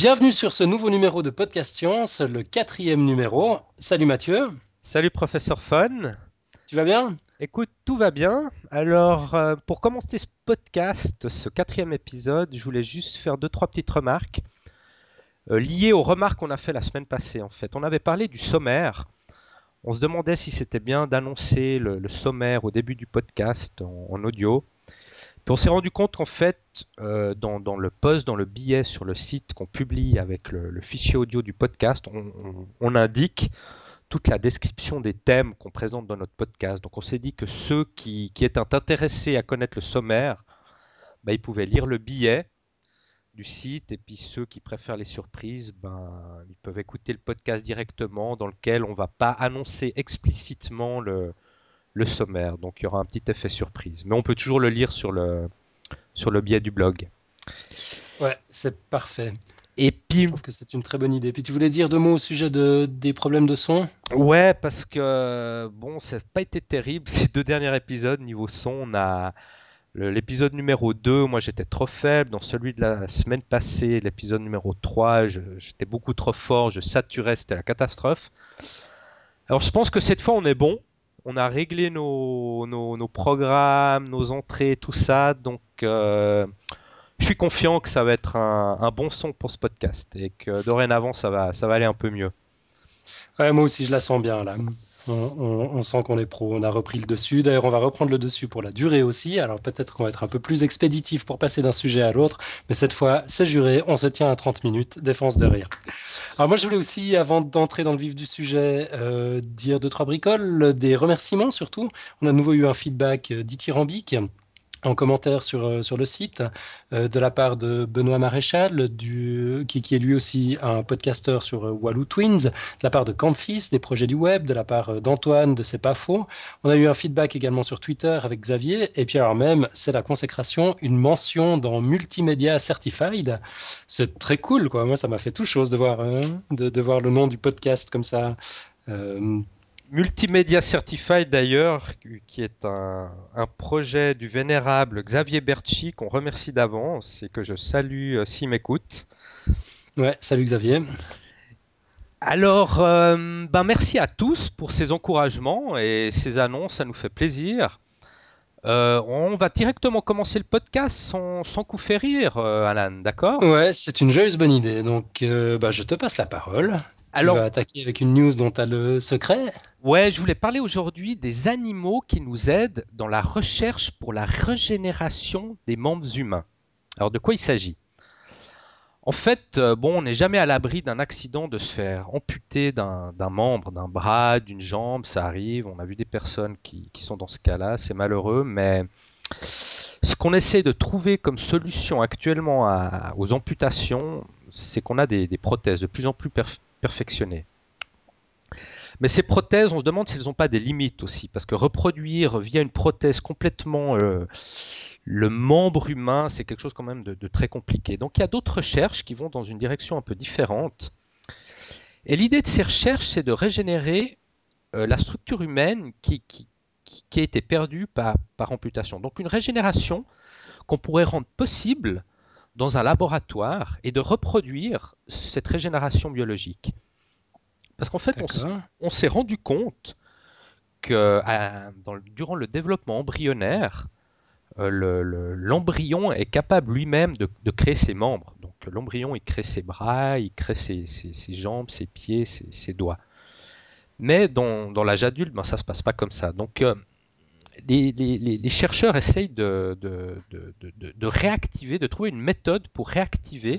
Bienvenue sur ce nouveau numéro de Podcast Science, le 4e numéro. Salut Mathieu, Salut professeur Fun. tu vas bien? Écoute, tout va bien. Alors, pour commencer ce podcast, ce 4e épisode, je voulais juste faire deux, trois petites remarques liées aux remarques qu'on a fait la semaine passée. En fait, on avait parlé du sommaire. On se demandait si c'était bien d'annoncer le sommaire au début du podcast en audio. Puis on s'est rendu compte qu'en fait, dans le post, dans le billet sur le site qu'on publie avec le fichier audio du podcast, on indique toute la description des thèmes qu'on présente dans notre podcast. Donc on s'est dit que ceux qui étaient intéressés à connaître le sommaire, ils pouvaient lire le billet du site, et puis ceux qui préfèrent les surprises, ils peuvent écouter le podcast directement dans lequel on ne va pas annoncer explicitement le sommaire. Donc il y aura un petit effet surprise. Mais on peut toujours le lire sur le billet du blog. Ouais, c'est parfait. Et Je puis, trouve que c'est une très bonne idée. Puis tu voulais dire deux mots au sujet des problèmes de son? ouais, parce que bon, ça n'a pas été terrible ces deux derniers épisodes niveau son. On a l'épisode numéro 2, moi j'étais trop faible. Dans celui de la semaine passée, l'épisode numéro 3, j'étais beaucoup trop fort, je saturais, c'était la catastrophe. Alors je pense que cette fois on est bon. On a réglé nos programmes, nos entrées, tout ça. Donc je suis confiant que ça va être un bon son pour ce podcast et que dorénavant ça va aller un peu mieux. Ouais, moi aussi je la sens bien là. On sent qu'on est pro, on a repris le dessus. D'ailleurs, on va reprendre le dessus pour la durée aussi. Alors peut-être qu'on va être un peu plus expéditif pour passer d'un sujet à l'autre. Mais cette fois, c'est juré, on se tient à 30 minutes, défense de rire. Alors moi, je voulais aussi, avant d'entrer dans le vif du sujet, dire deux, trois bricoles, des remerciements surtout. On a de nouveau eu un feedback dithyrambique en commentaire sur le site de la part de Benoît Maréchal, qui est lui aussi un podcasteur sur Walou Twins, de la part de Campfis, des projets du web, de la part d'Antoine de C'est pas faux. On a eu un feedback également sur Twitter avec Xavier, et puis alors même, c'est la consécration, une mention dans Multimedia Certified. C'est très cool, quoi. Moi, ça m'a fait tout chose de voir, de voir le nom du podcast comme ça. Euh, Multimedia Certified d'ailleurs, qui est un projet du vénérable Xavier Berchi qu'on remercie d'avance et que je salue s'il m'écoute. ouais, salut Xavier. Alors, merci à tous pour ces encouragements et ces annonces, ça nous fait plaisir. On va directement commencer le podcast sans coup férir, Alan, d'accord? Ouais, c'est une joyeuse bonne idée. Donc, je te passe la parole. Tu Alors, vas attaquer avec une news dont tu as le secret. ouais, je voulais parler aujourd'hui des animaux qui nous aident dans la recherche pour la régénération des membres humains. Alors, de quoi il s'agit? En fait, on n'est jamais à l'abri d'un accident de se faire amputer d'un membre, d'un bras, d'une jambe, ça arrive. On a vu des personnes qui sont dans ce cas-là, c'est malheureux, mais ce qu'on essaie de trouver comme solution actuellement aux amputations, c'est qu'on a des prothèses de plus en plus perfectionnées. Mais ces prothèses, on se demande si elles n'ont pas des limites aussi, parce que reproduire via une prothèse complètement le membre humain, c'est quelque chose quand même de très compliqué. Donc il y a d'autres recherches qui vont dans une direction un peu différente. Et l'idée de ces recherches, c'est de régénérer la structure humaine qui a été perdue par amputation. Donc une régénération qu'on pourrait rendre possible dans un laboratoire et de reproduire cette régénération biologique. Parce qu'en fait, D'accord. on s'est rendu compte que durant le développement embryonnaire, l'embryon est capable lui-même de créer ses membres. Donc l'embryon, il crée ses bras, il crée ses jambes, ses pieds, ses doigts. Mais dans l'âge adulte, ça ne se passe pas comme ça. Donc les chercheurs essayent de réactiver, de trouver une méthode pour réactiver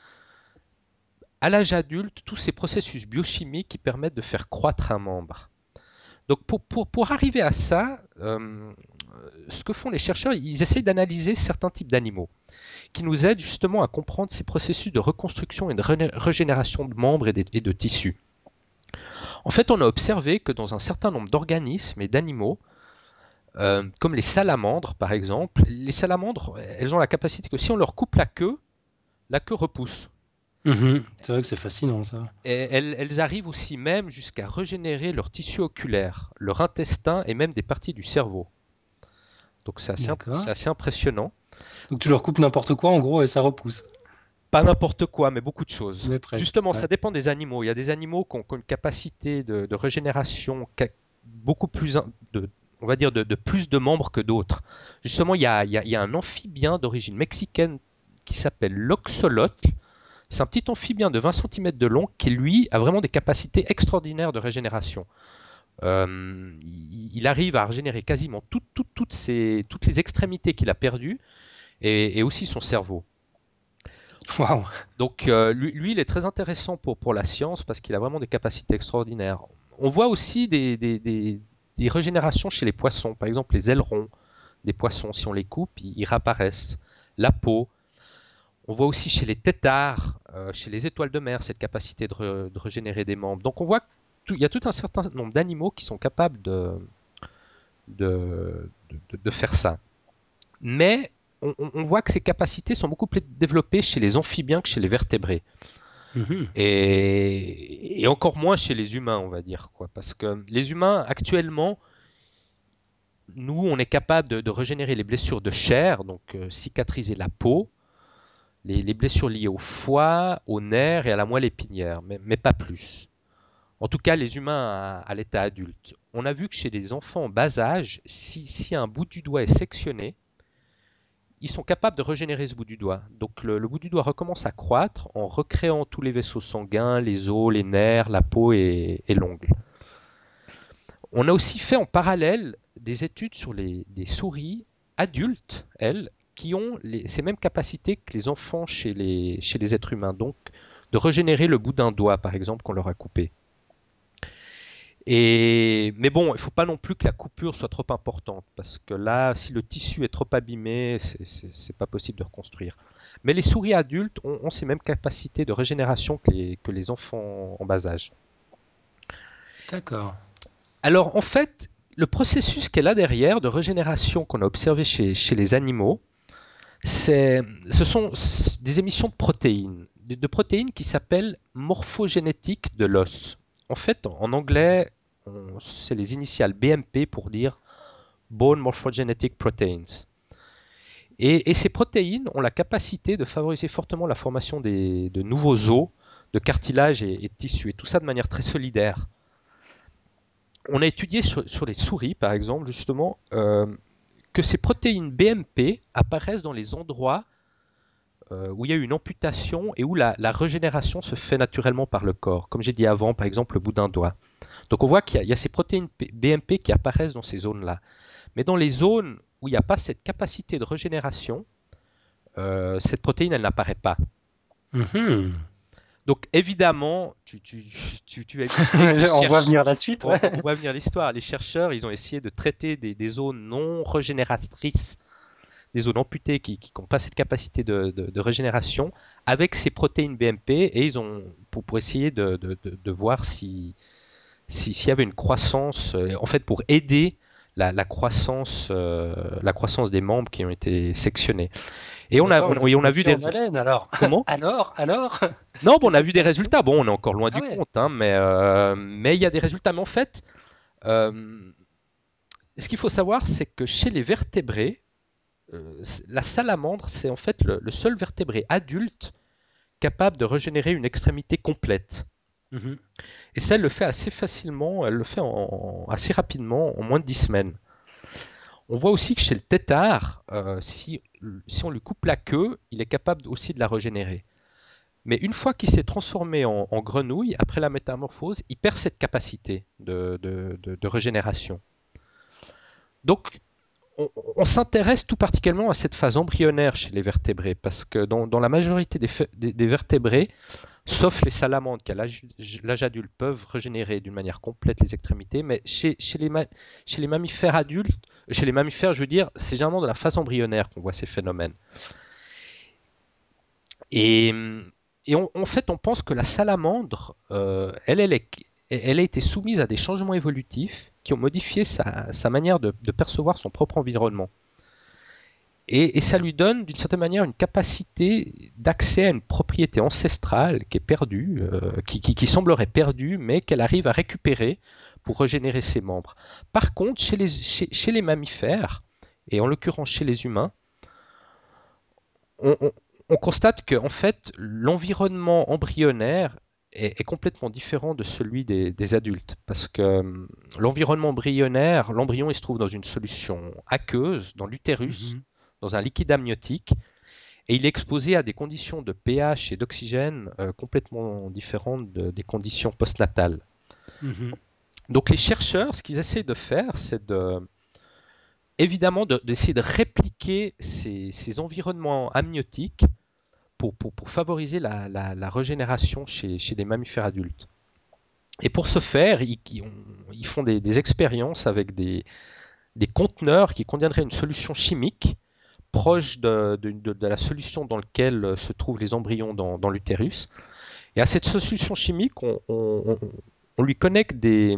à l'âge adulte tous ces processus biochimiques qui permettent de faire croître un membre. Donc pour arriver à ça, ce que font les chercheurs, ils essayent d'analyser certains types d'animaux qui nous aident justement à comprendre ces processus de reconstruction et de régénération de membres et de tissus. En fait, on a observé que dans un certain nombre d'organismes et d'animaux, comme les salamandres par exemple, les salamandres, elles ont la capacité que si on leur coupe la queue repousse. Mhm. C'est vrai que c'est fascinant ça. Et elles arrivent aussi même jusqu'à régénérer leur tissu oculaire, leur intestin et même des parties du cerveau. Donc c'est D'accord. assez impressionnant. Donc tu leur coupes n'importe quoi en gros et ça repousse. Pas n'importe quoi, mais beaucoup de choses. Mais presque. Justement, Ouais. ça dépend des animaux. Il y a des animaux qui ont une capacité de régénération beaucoup plus, on va dire, de plus de membres que d'autres. Justement, il y a un amphibien d'origine mexicaine qui s'appelle l'oxolote. C'est un petit amphibien de 20 centimètres de long qui, lui, a vraiment des capacités extraordinaires de régénération. Il arrive à régénérer quasiment toutes les extrémités qu'il a perdues et aussi son cerveau. Waouh. Donc lui, il est très intéressant pour la science parce qu'il a vraiment des capacités extraordinaires. On voit aussi des régénérations chez les poissons. Par exemple, les ailerons des poissons, si on les coupe, ils réapparaissent. La peau. On voit aussi chez les têtards, chez les étoiles de mer, cette capacité de régénérer des membres. Donc on voit qu'il y a tout un certain nombre d'animaux qui sont capables de faire ça. Mais on voit que ces capacités sont beaucoup plus développées chez les amphibiens que chez les vertébrés. Mhm. Et encore moins chez les humains, on va dire, quoi. Parce que les humains, actuellement, nous, on est capable de régénérer les blessures de chair, donc cicatriser la peau, les blessures liées au foie, aux nerfs et à la moelle épinière, mais pas plus. En tout cas, les humains à l'état adulte. On a vu que chez les enfants en bas âge, si un bout du doigt est sectionné, ils sont capables de régénérer ce bout du doigt. Donc le bout du doigt recommence à croître en recréant tous les vaisseaux sanguins, les os, les nerfs, la peau et l'ongle. On a aussi fait en parallèle des études sur des souris adultes, elles, qui ont ces mêmes capacités que les enfants chez les êtres humains. Donc de régénérer le bout d'un doigt, par exemple, qu'on leur a coupé. Mais bon, il ne faut pas non plus que la coupure soit trop importante, parce que là, si le tissu est trop abîmé, c'est pas possible de reconstruire. Mais les souris adultes ont ces mêmes capacités de régénération que les enfants en bas âge. D'accord. Alors en fait, le processus qu'est là derrière de régénération qu'on a observé chez les animaux, ce sont des émissions de protéines, de protéines qui s'appellent morphogénétiques de l'os. En fait, en anglais, c'est les initiales BMP pour dire Bone Morphogenetic Proteins. Et ces protéines ont la capacité de favoriser fortement la formation de nouveaux os, de cartilage et de tissus, et tout ça de manière très solidaire. On a étudié sur les souris, par exemple, justement, que ces protéines BMP apparaissent dans les endroits où il y a eu une amputation et où la régénération se fait naturellement par le corps. Comme j'ai dit avant, par exemple, le bout d'un doigt. Donc on voit qu'il y a ces protéines BMP qui apparaissent dans ces zones-là. Mais dans les zones où il n'y a pas cette capacité de régénération, cette protéine, elle n'apparaît pas. Mhm. Donc évidemment, On voit venir la suite. Ouais. on voit venir l'histoire. Les chercheurs, ils ont essayé de traiter des zones non régénératrices, des zones amputées qui n'ont pas cette capacité de régénération, avec ces protéines BMP, et ils ont pour essayer de voir s'il y avait une croissance, en fait pour aider la croissance des membres qui ont été sectionnés. Et on a vu des... Haleine, alors. Comment? Alors Non, bon, on a vu des résultats. Bon, on est encore loin du ouais. compte, hein, mais il y a des résultats. Mais en fait, ce qu'il faut savoir, c'est que chez les vertébrés, la salamandre, c'est en fait le seul vertébré adulte capable de régénérer une extrémité complète. Mhm. Et ça, elle le fait assez facilement, elle le fait assez rapidement, en moins de 10 semaines. On voit aussi que chez le tétard, si on lui coupe la queue, il est capable aussi de la régénérer. Mais une fois qu'il s'est transformé en grenouille, après la métamorphose, il perd cette capacité de régénération. Donc, on s'intéresse tout particulièrement à cette phase embryonnaire chez les vertébrés, parce que dans la majorité des vertébrés, sauf les salamandres qui à l'âge adulte peuvent régénérer d'une manière complète les extrémités, mais chez les mammifères adultes, chez les mammifères, je veux dire, c'est généralement dans la phase embryonnaire qu'on voit ces phénomènes. Et en fait, on pense que la salamandre, elle a été soumise à des changements évolutifs qui ont modifié sa manière de percevoir son propre environnement. Et ça lui donne d'une certaine manière une capacité d'accès à une propriété ancestrale qui est perdue, qui semblerait perdue, mais qu'elle arrive à récupérer pour régénérer ses membres. Par contre, chez les mammifères, et en l'occurrence chez les humains, on on constate que en fait, l'environnement embryonnaire est complètement différent de celui des adultes. Parce que l'environnement embryonnaire, l'embryon il se trouve dans une solution aqueuse, dans l'utérus, dans un liquide amniotique, et il est exposé à des conditions de pH et d'oxygène complètement différentes des conditions postnatales. Donc les chercheurs, ce qu'ils essaient de faire, c'est évidemment d'essayer de répliquer ces environnements amniotiques pour favoriser la régénération chez des mammifères adultes. Et pour ce faire, ils font des expériences avec des conteneurs qui contiendraient une solution chimique proche de la solution dans laquelle se trouvent les embryons dans l'utérus. Et à cette solution chimique, on lui connecte des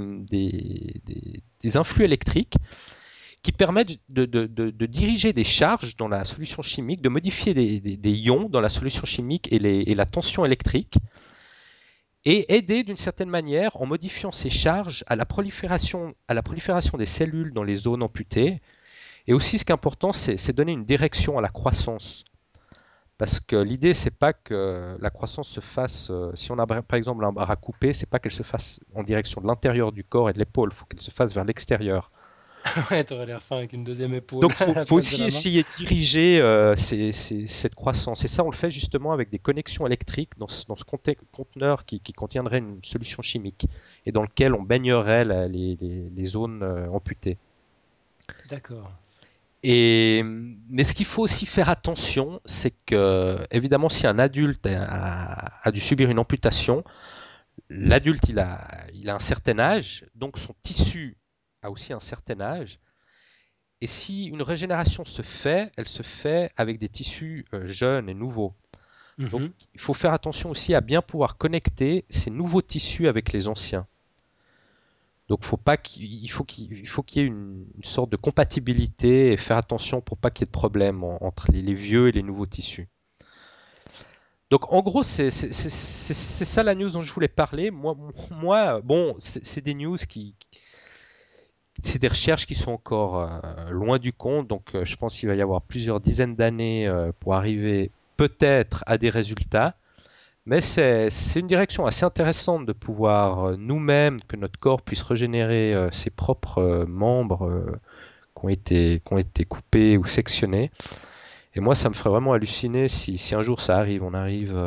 influx électriques qui permettent de diriger des charges dans la solution chimique, de modifier des ions dans la solution chimique et la tension électrique, et aider d'une certaine manière, en modifiant ces charges, à la prolifération des cellules dans les zones amputées. Et aussi, ce qui est important, c'est donner une direction à la croissance. Parce que l'idée, c'est pas que la croissance se fasse, si on a par exemple un bras coupé, c'est pas qu'elle se fasse en direction de l'intérieur du corps et de l'épaule, il faut qu'elle se fasse vers l'extérieur. Ouais, t'aurais l'air fin avec une deuxième épaule. Donc, il faut aussi essayer de diriger cette croissance. Et ça, on le fait justement avec des connexions électriques dans ce conteneur qui contiendrait une solution chimique et dans lequel on baignerait les zones amputées. D'accord. Mais ce qu'il faut aussi faire attention, c'est que, évidemment, si un adulte a dû subir une amputation, l'adulte, il a un certain âge, donc son tissu a aussi un certain âge. Et si une régénération se fait, elle se fait avec des tissus jeunes et nouveaux. Donc, il faut faire attention aussi à bien pouvoir connecter ces nouveaux tissus avec les anciens. Donc il faut qu'il y ait une sorte de compatibilité et faire attention pour pas qu'il y ait de problème entre les vieux et les nouveaux tissus. Donc en gros, c'est ça la news dont je voulais parler. Moi bon, c'est des news c'est des recherches qui sont encore loin du compte. Donc je pense qu'il va y avoir plusieurs dizaines d'années pour arriver peut-être à des résultats. Mais c'est une direction assez intéressante de pouvoir nous-mêmes, que notre corps puisse régénérer ses propres membres qui ont été coupés ou sectionnés. Et moi, ça me ferait vraiment halluciner si un jour ça arrive, on arrive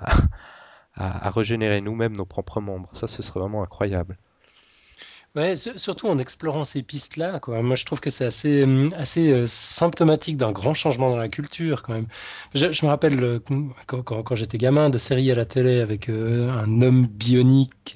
à régénérer nous-mêmes nos propres membres. Ça, ce serait vraiment incroyable. Ouais, surtout en explorant ces pistes-là, quoi. Moi, je trouve que c'est assez symptomatique d'un grand changement dans la culture, quand même. Je me rappelle quand j'étais gamin de séries à la télé avec un homme bionique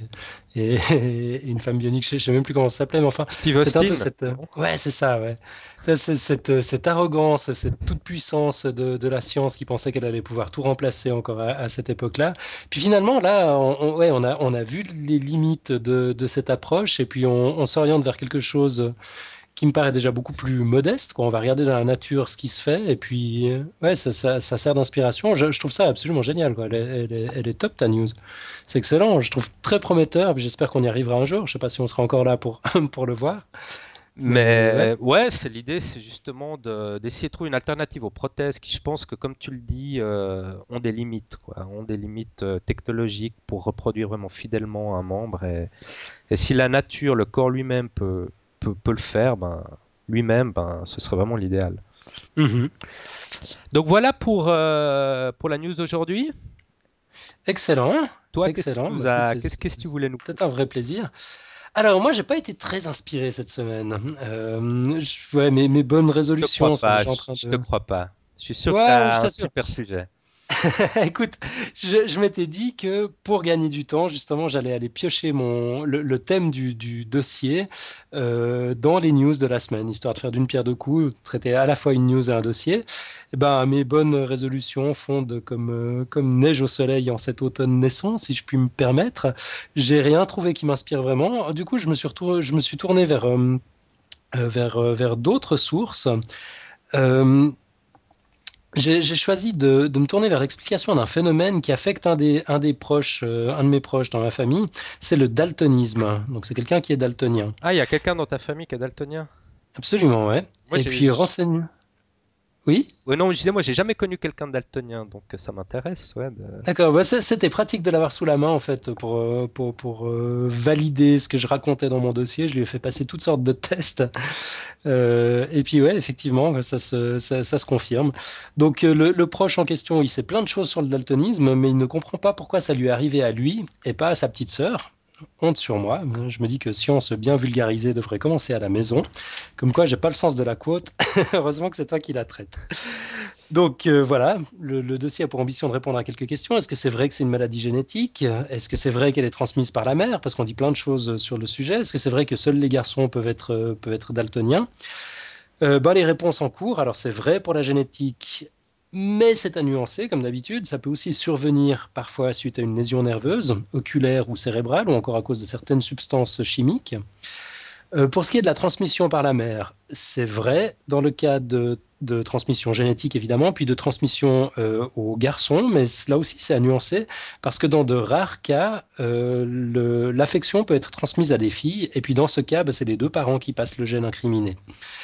et une femme bionique, je sais même plus comment ça s'appelait, mais enfin, Steve c'est un peu Austin. ouais, c'est ça, ouais. Cette arrogance, cette toute-puissance de la science qui pensait qu'elle allait pouvoir tout remplacer encore à cette époque-là. Puis finalement, là, on a vu les limites de cette approche et puis on s'oriente vers quelque chose qui me paraît déjà beaucoup plus modeste, quoi. On va regarder dans la nature ce qui se fait et puis ouais, ça sert d'inspiration. Je trouve ça absolument génial, quoi. Elle est top, ta news. C'est excellent, je trouve très prometteur. J'espère qu'on y arrivera un jour. Je sais pas si on sera encore là pour le voir. Mais ouais, c'est l'idée, c'est justement d'essayer de trouver une alternative aux prothèses qui, je pense que comme tu le dis, ont des limites, quoi, ont des limites technologiques pour reproduire vraiment fidèlement un membre. Et si la nature, le corps lui-même peut le faire, lui-même, ce serait vraiment l'idéal. Donc voilà pour la news d'aujourd'hui. Excellent. Toi, excellent. Qu'est-ce que tu voulais nous... Peut-être un vrai plaisir. Alors, moi, j'ai pas été très inspiré cette semaine. Ouais, mes bonnes résolutions sont déjà en train de... Je te crois pas. Je suis sûr que t'as un super sujet. Écoute, je m'étais dit que pour gagner du temps, justement, j'allais aller piocher le thème du dossier dans les news de la semaine, histoire de faire d'une pierre deux coups, traiter à la fois une news et un dossier. Et ben, mes bonnes résolutions fondent comme neige au soleil en cet automne naissant, si je puis me permettre. J'ai rien trouvé qui m'inspire vraiment. Du coup, je me suis tourné vers d'autres sources. J'ai choisi de me tourner vers l'explication d'un phénomène qui affecte un de mes proches dans ma famille, c'est le daltonisme. Donc c'est quelqu'un qui est daltonien. Ah, il y a quelqu'un dans ta famille qui est daltonien? Absolument, ouais. Moi, et puis renseigne. Oui? Non, je disais, moi, j'ai jamais connu quelqu'un de daltonien, donc ça m'intéresse. Ouais, D'accord, bah, c'était pratique de l'avoir sous la main en fait pour valider ce que je racontais dans mon dossier. Je lui ai fait passer toutes sortes de tests. Et puis ouais, effectivement, ça se confirme. Donc le proche en question, il sait plein de choses sur le daltonisme, mais il ne comprend pas pourquoi ça lui est arrivé à lui et pas à sa petite sœur. Honte sur moi. Je me dis que science bien vulgarisée devrait commencer à la maison. Comme quoi, j'ai pas le sens de la quote. Heureusement que c'est toi qui la traite. Donc voilà, le dossier a pour ambition de répondre à quelques questions. Est-ce que c'est vrai que c'est une maladie génétique? Est-ce que c'est vrai qu'elle est transmise par la mère? Parce qu'on dit plein de choses sur le sujet. Est-ce que c'est vrai que seuls les garçons peuvent être daltoniens? Les réponses en cours. Alors c'est vrai pour la génétique, mais c'est à nuancer comme d'habitude. Ça peut aussi survenir parfois suite à une lésion nerveuse, oculaire ou cérébrale, ou encore à cause de certaines substances chimiques. Pour ce qui est de la transmission par la mère, c'est vrai dans le cas de transmission génétique évidemment, puis de transmission aux garçons, mais là aussi c'est à nuancer parce que dans de rares cas, l'affection peut être transmise à des filles, et puis dans ce cas, c'est les deux parents qui passent le gène incriminé.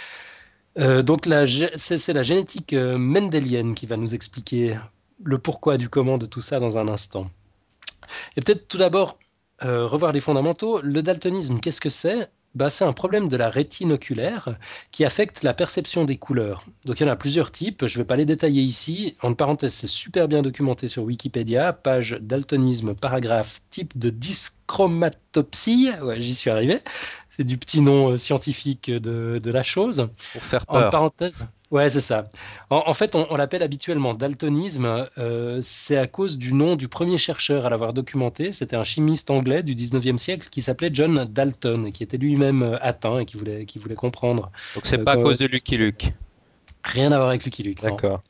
Donc c'est la génétique mendélienne qui va nous expliquer le pourquoi du comment de tout ça dans un instant. Et peut-être tout d'abord revoir les fondamentaux. Le daltonisme, qu'est-ce que c'est? C'est un problème de la rétine oculaire qui affecte la perception des couleurs. Donc il y en a plusieurs types, je ne vais pas les détailler ici. En parenthèse, c'est super bien documenté sur Wikipédia, page daltonisme, paragraphe type de dyschromatopsie. Ouais, j'y suis arrivé. C'est du petit nom scientifique de la chose. pour faire En peur. parenthèse, ouais, c'est ça. En fait, on l'appelle habituellement daltonisme. C'est à cause du nom du premier chercheur à l'avoir documenté. C'était un chimiste anglais du 19e siècle qui s'appelait John Dalton, qui était lui-même atteint et qui voulait comprendre. Donc c'est pas à cause de Lucky Luke. Rien à voir avec Lucky Luke, non. D'accord.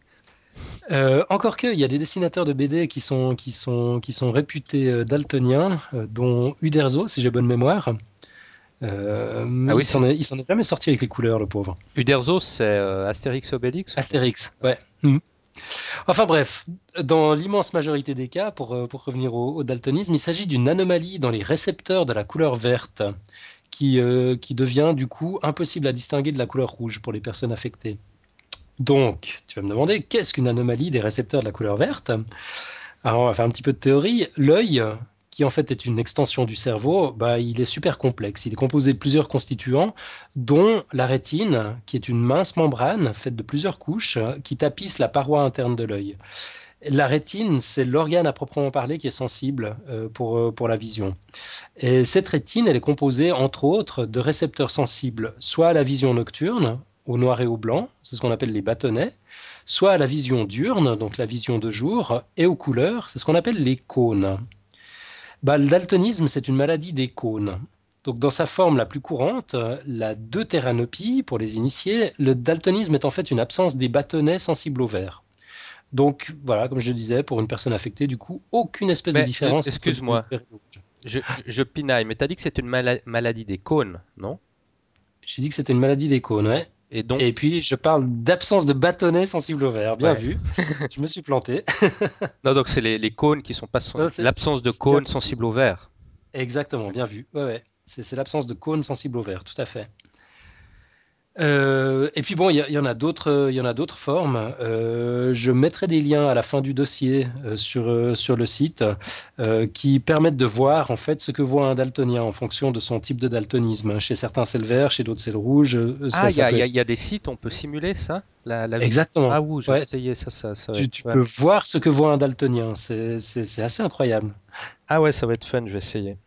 Encore que, il y a des dessinateurs de BD qui sont réputés daltoniens, dont Uderzo, si j'ai bonne mémoire. Ah oui, il s'en est jamais sorti avec les couleurs, le pauvre. Uderzo, c'est Astérix et Obélix. Astérix, ouais. Enfin bref, dans l'immense majorité des cas, pour revenir au daltonisme, il s'agit d'une anomalie dans les récepteurs de la couleur verte qui devient du coup impossible à distinguer de la couleur rouge pour les personnes affectées. Donc, tu vas me demander, qu'est-ce qu'une anomalie des récepteurs de la couleur verte? Alors, on va faire un petit peu de théorie. L'œil, qui en fait est une extension du cerveau, il est super complexe. Il est composé de plusieurs constituants, dont la rétine, qui est une mince membrane faite de plusieurs couches qui tapisse la paroi interne de l'œil. La rétine, c'est l'organe à proprement parler qui est sensible pour la vision. Et cette rétine, elle est composée entre autres de récepteurs sensibles, soit à la vision nocturne, au noir et au blanc, c'est ce qu'on appelle les bâtonnets, soit à la vision diurne, donc la vision de jour, et aux couleurs, c'est ce qu'on appelle les cônes. Le daltonisme, c'est une maladie des cônes. Donc, dans sa forme la plus courante, la deutéranopie, pour les initiés, le daltonisme est en fait une absence des bâtonnets sensibles au vert. Donc, voilà, comme je le disais, pour une personne affectée, du coup, aucune espèce de différence. Excuse-moi, je pinaille, mais t'as dit que c'est une maladie des cônes, non? J'ai dit que c'était une maladie des cônes, ouais. Et puis, je parle d'absence de bâtonnets sensibles au vert. Bien vu. Je me suis planté. Non, donc c'est les cônes qui sont pas l'absence de cônes sensibles au vert. Exactement, bien vu. Ouais. C'est l'absence de cônes sensibles au vert, tout à fait. Et puis bon, il y en a d'autres formes. Je mettrai des liens à la fin du dossier sur le site qui permettent de voir en fait ce que voit un daltonien en fonction de son type de daltonisme. Chez certains c'est le vert, chez d'autres c'est le rouge. Il y a des sites où on peut simuler ça, la Exactement. Ah oui, je vais essayer ça. Tu peux voir ce que voit un daltonien. C'est assez incroyable. Ah ouais, ça va être fun. Je vais essayer.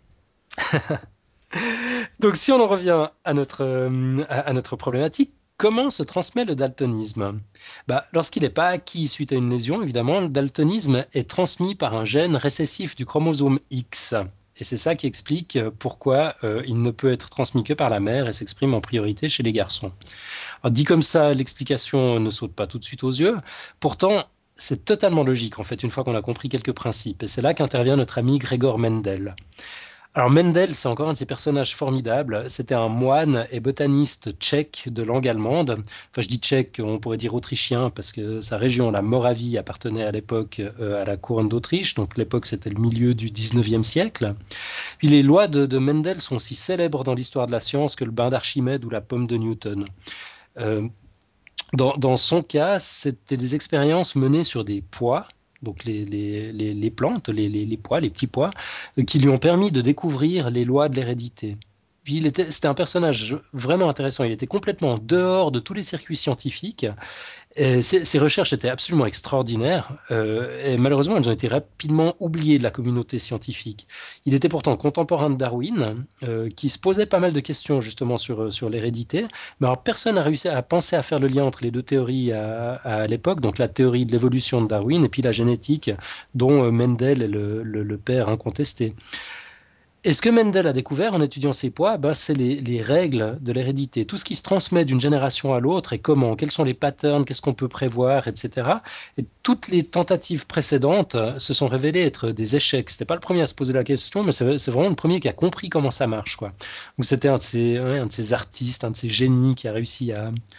Donc, si on en revient à notre problématique, comment se transmet le daltonisme? Lorsqu'il n'est pas acquis suite à une lésion, évidemment, le daltonisme est transmis par un gène récessif du chromosome X. Et c'est ça qui explique pourquoi il ne peut être transmis que par la mère et s'exprime en priorité chez les garçons. Alors, dit comme ça, l'explication ne saute pas tout de suite aux yeux. Pourtant, c'est totalement logique, en fait, une fois qu'on a compris quelques principes. Et c'est là qu'intervient notre ami Gregor Mendel. Alors Mendel, c'est encore un de ces personnages formidables. C'était un moine et botaniste tchèque de langue allemande. Enfin, je dis tchèque, on pourrait dire autrichien, parce que sa région, la Moravie, appartenait à l'époque à la couronne d'Autriche. Donc l'époque, c'était le milieu du 19e siècle. Puis les lois de Mendel sont aussi célèbres dans l'histoire de la science que le bain d'Archimède ou la pomme de Newton. Dans son cas, c'était des expériences menées sur des pois, donc les plantes, les pois, les petits pois, qui lui ont permis de découvrir les lois de l'hérédité. Puis c'était un personnage vraiment intéressant. Il était complètement en dehors de tous les circuits scientifiques. Et ses recherches étaient absolument extraordinaires. Et malheureusement, elles ont été rapidement oubliées de la communauté scientifique. Il était pourtant contemporain de Darwin, qui se posait pas mal de questions justement sur l'hérédité. Mais alors, personne n'a réussi à penser à faire le lien entre les deux théories à l'époque, donc la théorie de l'évolution de Darwin et puis la génétique, dont Mendel est le père incontesté. Et ce que Mendel a découvert en étudiant ces poids, ben, c'est les règles de l'hérédité, tout ce qui se transmet d'une génération à l'autre et comment, quels sont les patterns, qu'est-ce qu'on peut prévoir, etc. Et toutes les tentatives précédentes se sont révélées être des échecs. C'était pas le premier à se poser la question, mais c'est vraiment le premier qui a compris comment ça marche, quoi. Donc c'était un de ces artistes, un de ces génies qui a réussi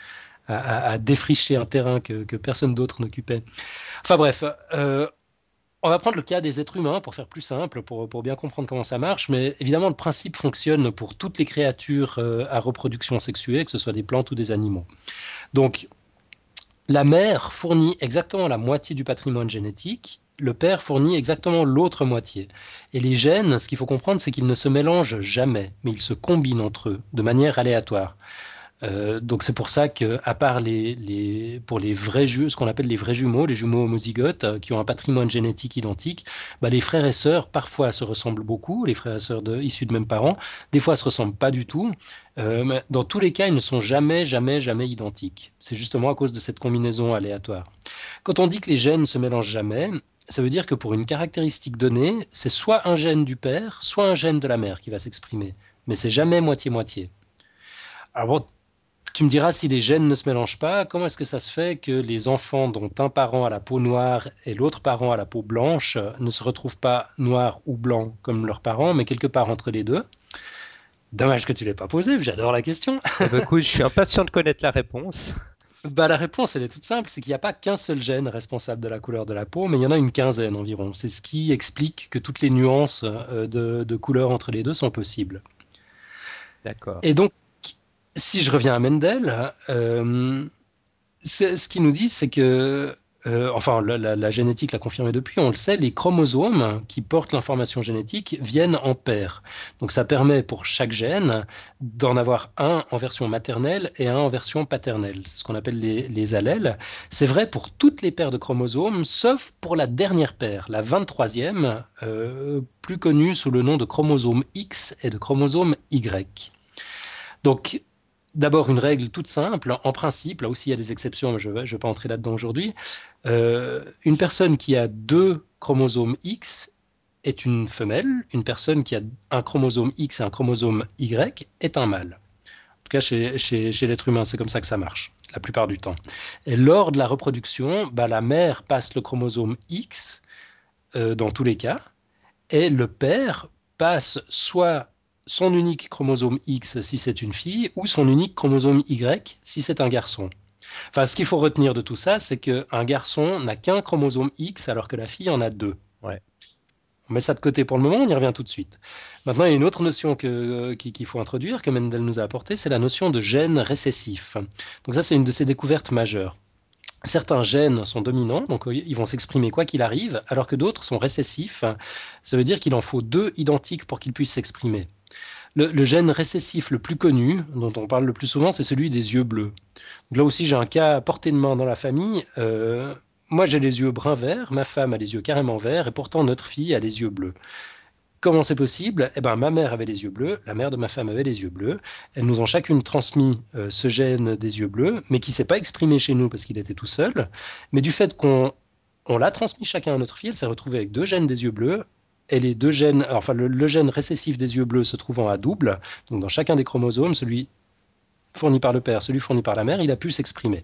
à défricher un terrain que personne d'autre n'occupait. Enfin bref, on va prendre le cas des êtres humains pour faire plus simple, pour bien comprendre comment ça marche, mais évidemment le principe fonctionne pour toutes les créatures à reproduction sexuée, que ce soit des plantes ou des animaux. Donc la mère fournit exactement la moitié du patrimoine génétique, le père fournit exactement l'autre moitié. Et les gènes, ce qu'il faut comprendre, c'est qu'ils ne se mélangent jamais, mais ils se combinent entre eux de manière aléatoire. Donc c'est pour ça que, à part pour les vrais ce qu'on appelle les vrais jumeaux, les jumeaux homozygotes qui ont un patrimoine génétique identique, bah, les frères et sœurs parfois se ressemblent beaucoup, les frères et sœurs issus de mêmes parents, des fois se ressemblent pas du tout. Mais dans tous les cas, ils ne sont jamais identiques. C'est justement à cause de cette combinaison aléatoire. Quand on dit que les gènes se mélangent jamais, ça veut dire que pour une caractéristique donnée, c'est soit un gène du père, soit un gène de la mère qui va s'exprimer. Mais c'est jamais moitié-moitié. Alors bon, tu me diras, si les gènes ne se mélangent pas, comment est-ce que ça se fait que les enfants dont un parent a la peau noire et l'autre parent a la peau blanche ne se retrouvent pas noirs ou blancs comme leurs parents, mais quelque part entre les deux? Dommage que tu ne l'aies pas posé, j'adore la question. Eh ben, écoute, je suis impatient de connaître la réponse. Bah, la réponse, elle est toute simple, c'est qu'il n'y a pas qu'un seul gène responsable de la couleur de la peau, mais il y en a une quinzaine environ. C'est ce qui explique que toutes les nuances de couleur entre les deux sont possibles. D'accord. Et donc, si je reviens à Mendel, ce qu'il nous dit, c'est que, enfin, la génétique l'a confirmé depuis, on le sait, les chromosomes qui portent l'information génétique viennent en paires. Donc ça permet pour chaque gène d'en avoir un en version maternelle et un en version paternelle. C'est ce qu'on appelle les allèles. C'est vrai pour toutes les paires de chromosomes, sauf pour la dernière paire, la 23e, plus connue sous le nom de chromosome X et de chromosome Y. Donc, d'abord, une règle toute simple, en principe, là aussi il y a des exceptions, mais je ne vais pas entrer là-dedans aujourd'hui. Une personne qui a deux chromosomes X est une femelle, une personne qui a un chromosome X et un chromosome Y est un mâle. En tout cas, chez l'être humain, c'est comme ça que ça marche, la plupart du temps. Et lors de la reproduction, bah, la mère passe le chromosome X dans tous les cas, et le père passe soit son unique chromosome X si c'est une fille, ou son unique chromosome Y si c'est un garçon. Enfin, ce qu'il faut retenir de tout ça, c'est qu'un garçon n'a qu'un chromosome X alors que la fille en a deux. Ouais. On met ça de côté pour le moment, on y revient tout de suite. Maintenant, il y a une autre notion qu'il faut introduire, que Mendel nous a apportée, c'est la notion de gène récessif. Donc ça, c'est une de ses découvertes majeures. Certains gènes sont dominants, donc ils vont s'exprimer quoi qu'il arrive, alors que d'autres sont récessifs. Ça veut dire qu'il en faut deux identiques pour qu'ils puissent s'exprimer. Le gène récessif le plus connu, dont on parle le plus souvent, c'est celui des yeux bleus. Donc là aussi, j'ai un cas à portée de main dans la famille. Moi, j'ai les yeux brun-vert, ma femme a les yeux carrément verts, et pourtant notre fille a les yeux bleus. Comment c'est possible? Eh ben, ma mère avait les yeux bleus, la mère de ma femme avait les yeux bleus. Elles nous ont chacune transmis ce gène des yeux bleus, mais qui ne s'est pas exprimé chez nous parce qu'il était tout seul. Mais du fait qu'on l'a transmis chacun à notre fille, elle s'est retrouvée avec deux gènes des yeux bleus. Et les deux gènes, enfin le gène récessif des yeux bleus se trouvant à double, donc dans chacun des chromosomes, celui fourni par le père, celui fourni par la mère, il a pu s'exprimer.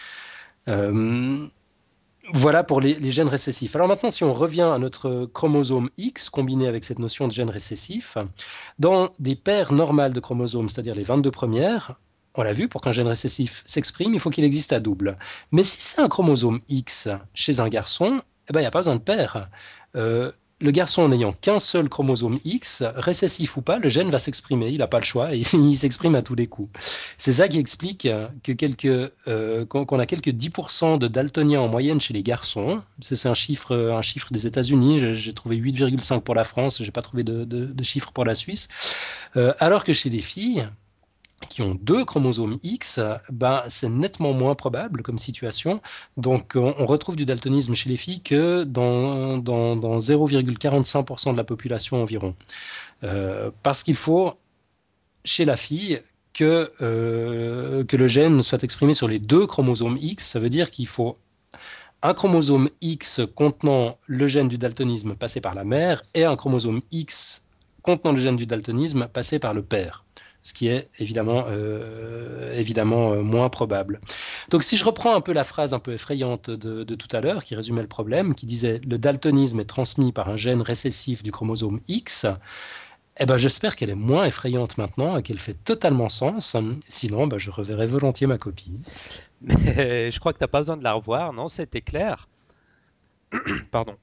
Voilà pour les gènes récessifs. Alors maintenant, si on revient à notre chromosome X, combiné avec cette notion de gène récessif, dans des paires normales de chromosomes, c'est-à-dire les 22 premières, on l'a vu, pour qu'un gène récessif s'exprime, il faut qu'il existe à double. Mais si c'est un chromosome X chez un garçon, eh ben, il n'y a pas besoin de paire. le garçon n'ayant qu'un seul chromosome X, récessif ou pas, le gène va s'exprimer. Il n'a pas le choix et il s'exprime à tous les coups. C'est ça qui explique qu'on a quelques 10% de daltoniens en moyenne chez les garçons. C'est un chiffre des États-Unis. J'ai trouvé 8,5 pour la France. J'ai pas trouvé de chiffre pour la Suisse. Alors que chez les filles qui ont 2 chromosomes X, c'est nettement moins probable comme situation. Donc, on retrouve du daltonisme chez les filles que dans 0,45% de la population environ. Parce qu'il faut, chez la fille, que le gène soit exprimé sur les 2 chromosomes X. Ça veut dire qu'il faut un chromosome X contenant le gène du daltonisme passé par la mère et un chromosome X contenant le gène du daltonisme passé par le père. Ce qui est évidemment moins probable. Donc si je reprends un peu la phrase un peu effrayante de tout à l'heure, qui résumait le problème, qui disait « le daltonisme est transmis par un gène récessif du chromosome X », j'espère qu'elle est moins effrayante maintenant et qu'elle fait totalement sens. Sinon, je reverrai volontiers ma copie. Mais je crois que tu n'as pas besoin de la revoir, non? C'était clair. Pardon.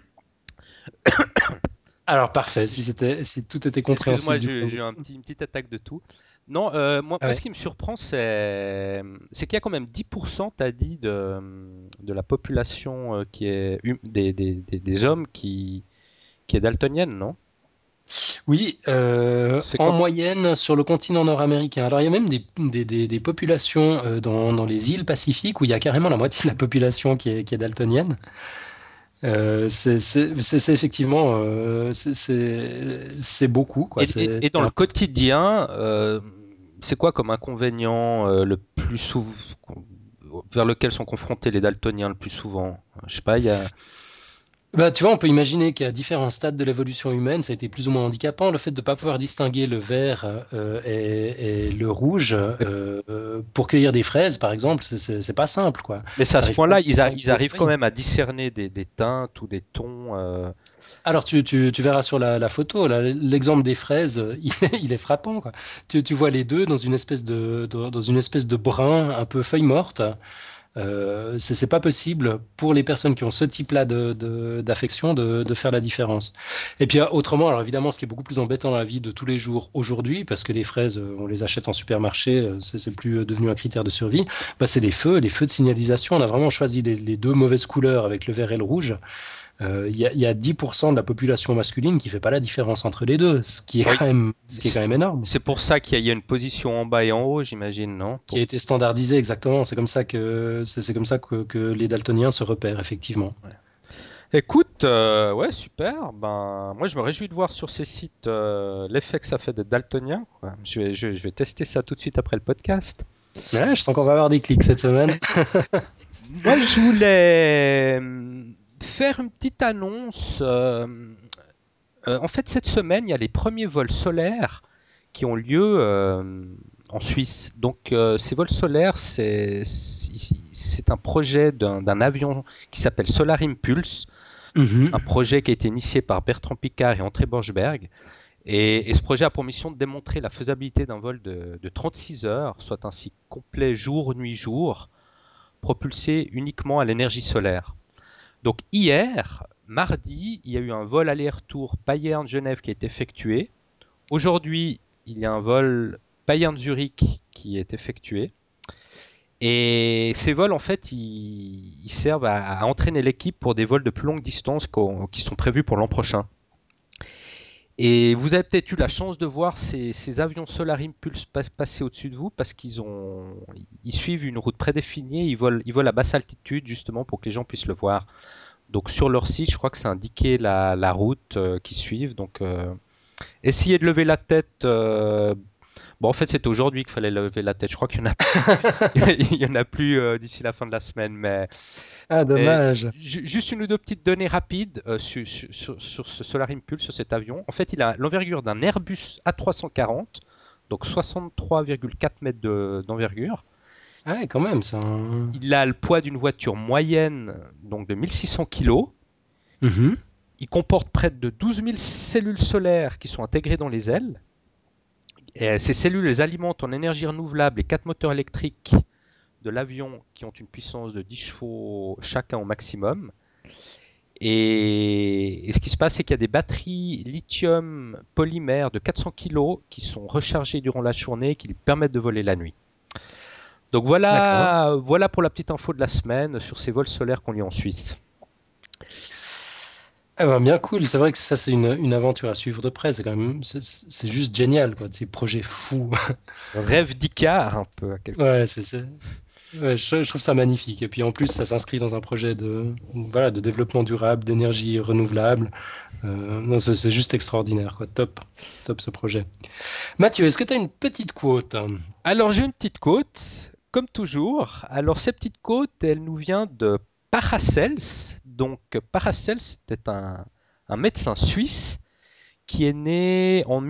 Alors parfait, si tout était compréhensible. Excuse-moi, j'ai une petite attaque de tout. Non, moi, ce qui me surprend, c'est qu'il y a quand même 10%, tu as dit, de la population qui est des hommes qui est daltonienne, non? Oui, en moyenne sur le continent nord-américain. Alors il y a même des populations dans les îles Pacifiques où il y a carrément la moitié de la population qui est daltonienne. C'est effectivement c'est beaucoup, quoi. Et dans le quotidien, c'est quoi comme inconvénient le plus souvent vers lequel sont confrontés les daltoniens le plus souvent? Je sais pas, il y a... Tu vois, on peut imaginer qu'à différents stades de l'évolution humaine, ça a été plus ou moins handicapant. Le fait de ne pas pouvoir distinguer le vert et le rouge pour cueillir des fraises, par exemple, c'est pas simple, quoi. Mais à ce point-là, ils arrivent quand même à discerner des teintes ou des tons. Alors, tu verras sur la photo, l'exemple des fraises, il est frappant, quoi. Tu vois les deux dans une espèce de brun un peu feuille morte. C'est pas possible pour les personnes qui ont ce type-là d'affection de faire la différence. Et puis autrement, alors évidemment, ce qui est beaucoup plus embêtant dans la vie de tous les jours aujourd'hui, parce que les fraises, on les achète en supermarché, c'est plus devenu un critère de survie, c'est les feux de signalisation. On a vraiment choisi les 2 mauvaises couleurs avec le vert et le rouge. Il y a 10% de la population masculine qui fait pas la différence entre les deux, ce qui est quand même énorme. C'est pour ça qu'il y a une position en bas et en haut, j'imagine, non? Qui a été standardisée, exactement. C'est comme ça que les daltoniens se repèrent, effectivement. Ouais. Écoute, ouais, super. Moi, je me réjouis de voir sur ces sites l'effet que ça fait d'être daltonien, quoi. Je vais tester ça tout de suite après le podcast. Ouais, je sens qu'on va avoir des clics cette semaine. Moi, je voulais faire une petite annonce. En fait, cette semaine, il y a les premiers vols solaires qui ont lieu en Suisse. Donc, ces vols solaires, c'est un projet d'un avion qui s'appelle Solar Impulse, un projet qui a été initié par Bertrand Piccard et André Borschberg. Et ce projet a pour mission de démontrer la faisabilité d'un vol de 36 heures, soit un cycle complet jour, nuit, jour, propulsé uniquement à l'énergie solaire. Donc hier, mardi, il y a eu un vol aller-retour Payerne-Genève qui est effectué. Aujourd'hui, il y a un vol Payerne-Zurich qui est effectué. Et ces vols, en fait, ils servent à entraîner l'équipe pour des vols de plus longue distance qui sont prévus pour l'an prochain. Et vous avez peut-être eu la chance de voir ces avions Solar Impulse passer au-dessus de vous parce qu'ils suivent une route prédéfinie, ils volent à basse altitude justement pour que les gens puissent le voir. Donc sur leur site, je crois que c'est indiqué la route qu'ils suivent. Donc essayez de lever la tête. En fait, c'est aujourd'hui qu'il fallait lever la tête. Je crois qu'il y en a plus d'ici la fin de la semaine, mais... Ah, dommage. Juste une ou deux petites données rapides sur ce Solar Impulse, sur cet avion. En fait, il a l'envergure d'un Airbus A340, donc 63,4 mètres d'envergure. Ah ouais, quand même, ça. Il a le poids d'une voiture moyenne, donc de 1600 kg. Il comporte près de 12 000 cellules solaires qui sont intégrées dans les ailes. Et ces cellules les alimentent en énergie renouvelable et 4 moteurs électriques de l'avion qui ont une puissance de 10 chevaux chacun au maximum. Et ce qui se passe, c'est qu'il y a des batteries lithium polymère de 400 kg qui sont rechargées durant la journée et qui permettent de voler la nuit. Donc D'accord. voilà pour la petite info de la semaine sur ces vols solaires qu'on lit en Suisse. Ah ben, bien cool. C'est vrai que ça, c'est une aventure à suivre de près. C'est juste génial, quoi, de ces projets fous. Rêve d'Icare un peu. Ouais, ouais, je trouve ça magnifique. Et puis en plus, ça s'inscrit dans un projet voilà, de développement durable, d'énergie renouvelable. Non, c'est juste extraordinaire, quoi. Top, top ce projet. Mathieu, est-ce que tu as une petite quote? Alors j'ai une petite côte, comme toujours. Alors cette petite côte, elle nous vient de Paracels. Donc Paracels, c'était un médecin suisse qui est né en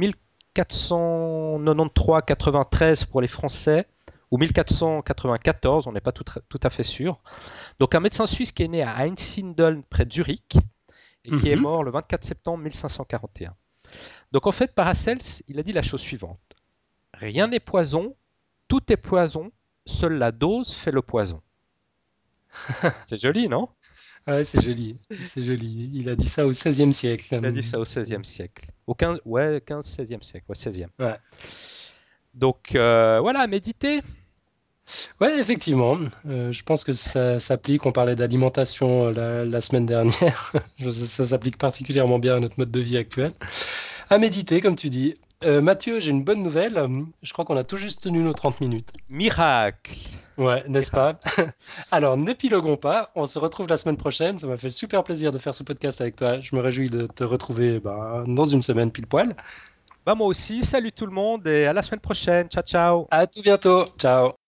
1493-93 pour les Français, ou 1494, on n'est pas tout à fait sûr. Donc un médecin suisse qui est né à Einsiedeln près de Zurich et qui est Mhm. mort le 24 septembre 1541. Donc en fait, Paracels, il a dit la chose suivante. Rien n'est poison, tout est poison, seule la dose fait le poison. C'est joli, non? Ouais, c'est joli. C'est joli. Il a dit ça au XVIe siècle. Il a dit ça au XVIe siècle. Au 15, ouais, 15-16e siècle, ouais, 16e. Ouais. Donc voilà, méditer. Ouais, effectivement. Je pense que ça s'applique. On parlait d'alimentation la semaine dernière. Ça s'applique particulièrement bien à notre mode de vie actuel. À méditer, comme tu dis. Mathieu, j'ai une bonne nouvelle. Je crois qu'on a tout juste tenu nos 30 minutes. Miracle. Ouais, n'est-ce Miracle. pas? Alors, n'épiloguons pas. On se retrouve la semaine prochaine. Ça m'a fait super plaisir de faire ce podcast avec toi. Je me réjouis de te retrouver dans une semaine pile poil. Bah moi aussi, salut tout le monde et à la semaine prochaine. Ciao ciao. À tout bientôt. Ciao.